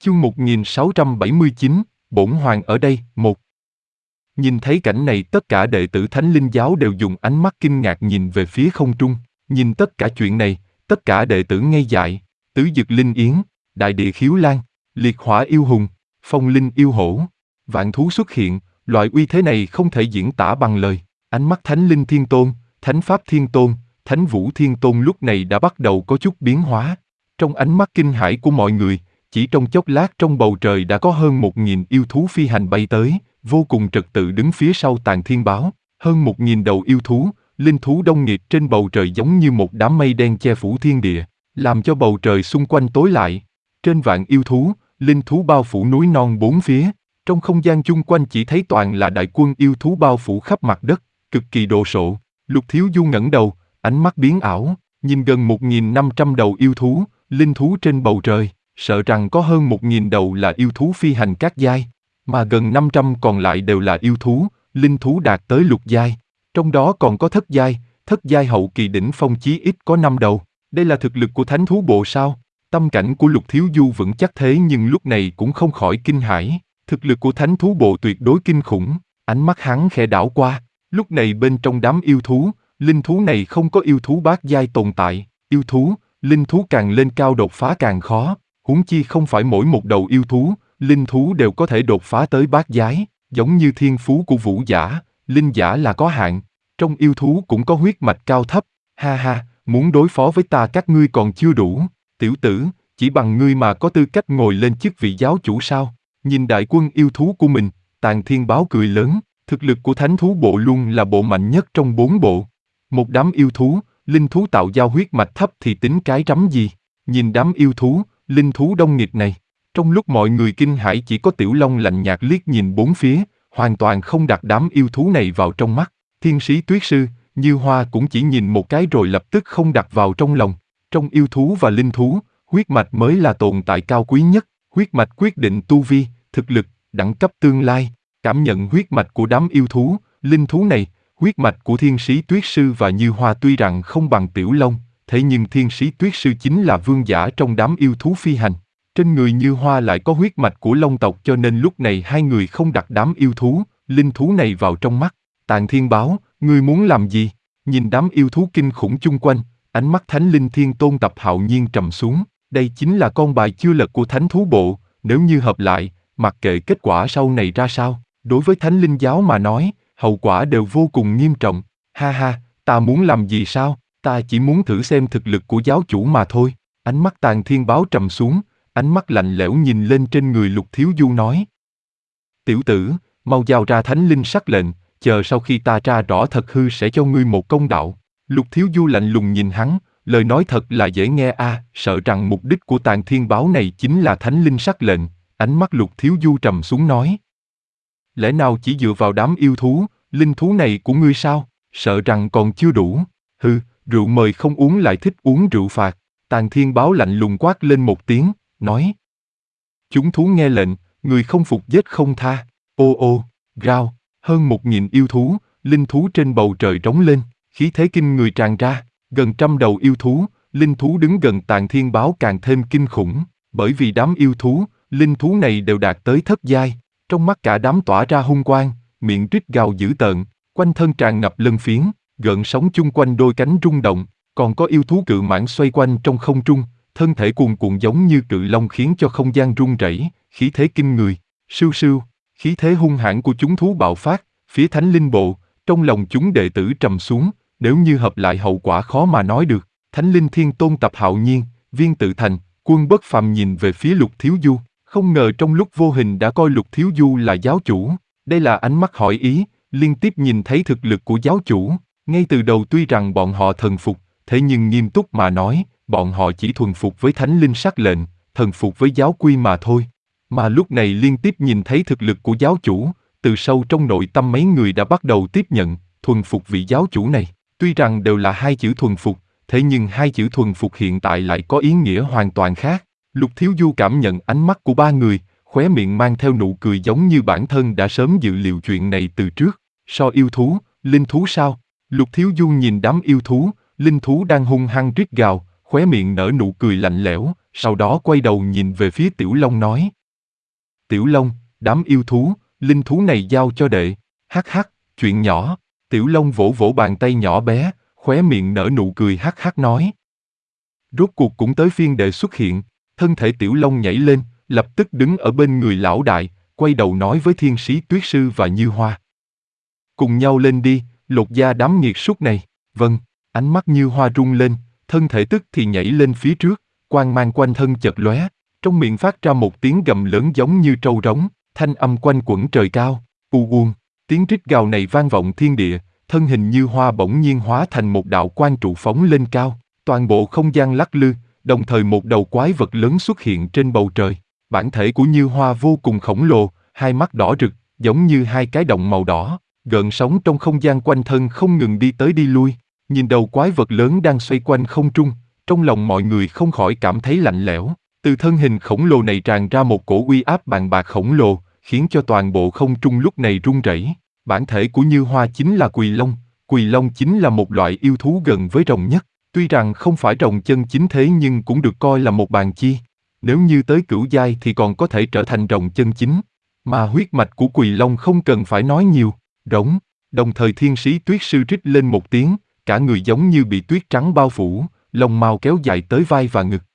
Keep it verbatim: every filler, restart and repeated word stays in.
Chương một nghìn sáu trăm bảy mươi chín, Bổn Hoàng ở đây, một. Nhìn thấy cảnh này tất cả đệ tử Thánh Linh Giáo đều dùng ánh mắt kinh ngạc nhìn về phía không trung. Nhìn tất cả chuyện này, tất cả đệ tử ngây dại. Tứ Dực Linh Yến, Đại Địa Khiếu Lan, Liệt Hỏa Yêu Hùng, Phong Linh Yêu Hổ, vạn thú xuất hiện, loại uy thế này không thể diễn tả bằng lời. Ánh mắt Thánh Linh Thiên Tôn, Thánh Pháp Thiên Tôn, Thánh Vũ Thiên Tôn lúc này đã bắt đầu có chút biến hóa. Trong ánh mắt kinh hãi của mọi người, chỉ trong chốc lát trong bầu trời đã có hơn một nghìn yêu thú phi hành bay tới, vô cùng trật tự đứng phía sau Tàng Thiên Báo. Hơn một nghìn đầu yêu thú, linh thú đông nghịt trên bầu trời giống như một đám mây đen che phủ thiên địa, làm cho bầu trời xung quanh tối lại. Trên vạn yêu thú, linh thú bao phủ núi non bốn phía. Trong không gian chung quanh chỉ thấy toàn là đại quân yêu thú bao phủ khắp mặt đất, cực kỳ đồ sộ. Lục Thiếu Du ngẩng đầu, ánh mắt biến ảo, nhìn gần một nghìn năm trăm đầu yêu thú, linh thú trên bầu trời, sợ rằng có hơn một nghìn đầu là yêu thú phi hành các giai, mà gần năm trăm còn lại đều là yêu thú, linh thú đạt tới lục giai. Trong đó còn có thất giai, thất giai hậu kỳ đỉnh phong chí ít có năm đầu. Đây là thực lực của thánh thú bộ sao? Tâm cảnh của Lục Thiếu Du vững chắc thế nhưng lúc này cũng không khỏi kinh hãi. Thực lực của thánh thú bộ tuyệt đối kinh khủng. Ánh mắt hắn khẽ đảo qua. Lúc này bên trong đám yêu thú, linh thú này không có yêu thú bát giai tồn tại. Yêu thú, linh thú càng lên cao đột phá càng khó. Huống chi không phải mỗi một đầu yêu thú, linh thú đều có thể đột phá tới bát giái. Giống như thiên phú của vũ giả, linh giả là có hạn. Trong yêu thú cũng có huyết mạch cao thấp. Ha ha, muốn đối phó với ta các ngươi còn chưa đủ. Tiểu tử, chỉ bằng ngươi mà có tư cách ngồi lên chức vị giáo chủ sao? Nhìn đại quân yêu thú của mình, Tàng Thiên Báo cười lớn. Thực lực của thánh thú bộ luôn là bộ mạnh nhất trong bốn bộ. Một đám yêu thú, linh thú tạo giao huyết mạch thấp thì tính cái rắm gì? Nhìn đám yêu thú, linh thú đông nghịt này. Trong lúc mọi người kinh hãi chỉ có Tiểu Long lạnh nhạt liếc nhìn bốn phía, hoàn toàn không đặt đám yêu thú này vào trong mắt. Thiên Sĩ Tuyết Sư, Như Hoa cũng chỉ nhìn một cái rồi lập tức không đặt vào trong lòng. Trong yêu thú và linh thú, huyết mạch mới là tồn tại cao quý nhất. Huyết mạch quyết định tu vi, thực lực, đẳng cấp tương lai. Cảm nhận huyết mạch của đám yêu thú, linh thú này, huyết mạch của Thiên Sĩ Tuyết Sư và Như Hoa tuy rằng không bằng Tiểu Long, thế nhưng Thiên Sĩ Tuyết Sư chính là vương giả trong đám yêu thú phi hành. Trên người Như Hoa lại có huyết mạch của Long tộc cho nên lúc này hai người không đặt đám yêu thú, linh thú này vào trong mắt. Tàng Thiên Báo, ngươi muốn làm gì? Nhìn đám yêu thú kinh khủng chung quanh, ánh mắt Thánh Linh Thiên Tôn Tập Hạo Nhiên trầm xuống. Đây chính là con bài chưa lật của thánh thú bộ, nếu như hợp lại, mặc kệ kết quả sau này ra sao, đối với Thánh Linh Giáo mà nói, hậu quả đều vô cùng nghiêm trọng. Ha ha, ta muốn làm gì sao? Ta chỉ muốn thử xem thực lực của giáo chủ mà thôi. Ánh mắt Tàng Thiên Báo trầm xuống, ánh mắt lạnh lẽo nhìn lên trên người Lục Thiếu Du nói. Tiểu tử, mau giao ra thánh linh sắc lệnh, chờ sau khi ta tra rõ thật hư sẽ cho ngươi một công đạo. Lục Thiếu Du lạnh lùng nhìn hắn, lời nói thật là dễ nghe a, à, sợ rằng mục đích của Tàng Thiên Báo này chính là thánh linh sắc lệnh. Ánh mắt Lục Thiếu Du trầm xuống nói. Lẽ nào chỉ dựa vào đám yêu thú, linh thú này của ngươi sao? Sợ rằng còn chưa đủ. Hừ, rượu mời không uống lại thích uống rượu phạt. Tàng Thiên Báo lạnh lùng quát lên một tiếng, nói. Chúng thú nghe lệnh, người không phục giết không tha. Ô ô, rao, hơn một nghìn yêu thú, linh thú trên bầu trời rống lên, khí thế kinh người tràn ra, gần trăm đầu yêu thú, linh thú đứng gần Tàng Thiên Báo càng thêm kinh khủng, bởi vì đám yêu thú, linh thú này đều đạt tới thất giai, trong mắt cả đám tỏa ra hung quang, miệng rít gào dữ tợn, quanh thân tràn ngập lân phiến, gợn sóng chung quanh đôi cánh rung động, còn có yêu thú cự mãng xoay quanh trong không trung, thân thể cuồn cuộn giống như cự long khiến cho không gian rung rẩy, khí thế kinh người. Sưu sưu, khí thế hung hãn của chúng thú bạo phát, phía Thánh Linh Bộ, trong lòng chúng đệ tử trầm xuống, nếu như hợp lại hậu quả khó mà nói được. Thánh Linh Thiên Tôn Tập Hạo Nhiên, Viên Tự Thành, Quân Bất Phàm nhìn về phía Lục Thiếu Du, không ngờ trong lúc vô hình đã coi Lục Thiếu Du là giáo chủ. Đây là ánh mắt hỏi ý, liên tiếp nhìn thấy thực lực của giáo chủ. Ngay từ đầu tuy rằng bọn họ thần phục, thế nhưng nghiêm túc mà nói, bọn họ chỉ thuần phục với thánh linh sắc lệnh, thần phục với giáo quy mà thôi. Mà lúc này liên tiếp nhìn thấy thực lực của giáo chủ, từ sâu trong nội tâm mấy người đã bắt đầu tiếp nhận, thuần phục vị giáo chủ này. Tuy rằng đều là hai chữ thuần phục, thế nhưng hai chữ thuần phục hiện tại lại có ý nghĩa hoàn toàn khác. Lục Thiếu Du cảm nhận ánh mắt của ba người, khóe miệng mang theo nụ cười giống như bản thân đã sớm dự liệu chuyện này từ trước. So yêu thú, linh thú sao? Lục Thiếu Du nhìn đám yêu thú, linh thú đang hung hăng rít gào, khóe miệng nở nụ cười lạnh lẽo, sau đó quay đầu nhìn về phía Tiểu Long nói. Tiểu Long, đám yêu thú, linh thú này giao cho đệ, hắc hắc, chuyện nhỏ. Tiểu Long vỗ vỗ bàn tay nhỏ bé, khóe miệng nở nụ cười hắc hắc nói. Rốt cuộc cũng tới phiên đệ xuất hiện, thân thể Tiểu Long nhảy lên, lập tức đứng ở bên người lão đại, quay đầu nói với Thiên Sĩ Tuyết Sư và Như Hoa. Cùng nhau lên đi, lột da đám nghiệt súc này. Vâng, ánh mắt Như Hoa rung lên, thân thể tức thì nhảy lên phía trước, quang mang quanh thân chật lóe, trong miệng phát ra một tiếng gầm lớn giống như trâu rống, thanh âm quanh quẩn trời cao, u uông, tiếng rít gào này vang vọng thiên địa, thân hình Như Hoa bỗng nhiên hóa thành một đạo quang trụ phóng lên cao, toàn bộ không gian lắc lư, đồng thời một đầu quái vật lớn xuất hiện trên bầu trời. Bản thể của Như Hoa vô cùng khổng lồ, hai mắt đỏ rực, giống như hai cái động màu đỏ, gợn sóng trong không gian quanh thân không ngừng đi tới đi lui. Nhìn đầu quái vật lớn đang xoay quanh không trung, trong lòng mọi người không khỏi cảm thấy lạnh lẽo. Từ thân hình khổng lồ này tràn ra một cổ uy áp bàn bạc khổng lồ, khiến cho toàn bộ không trung lúc này rung rẩy. Bản thể của Như Hoa chính là Quỳ Long. Quỳ Long chính là một loại yêu thú gần với rồng nhất. Tuy rằng không phải rồng chân chính thế nhưng cũng được coi là một bàn chi. Nếu như tới cửu giai thì còn có thể trở thành rồng chân chính. Mà huyết mạch của Quỳ Long không cần phải nói nhiều. Rống. Đồng thời Thiên Sĩ Tuyết Sư rít lên một tiếng, cả người giống như bị tuyết trắng bao phủ, lông mao kéo dài tới vai và ngực.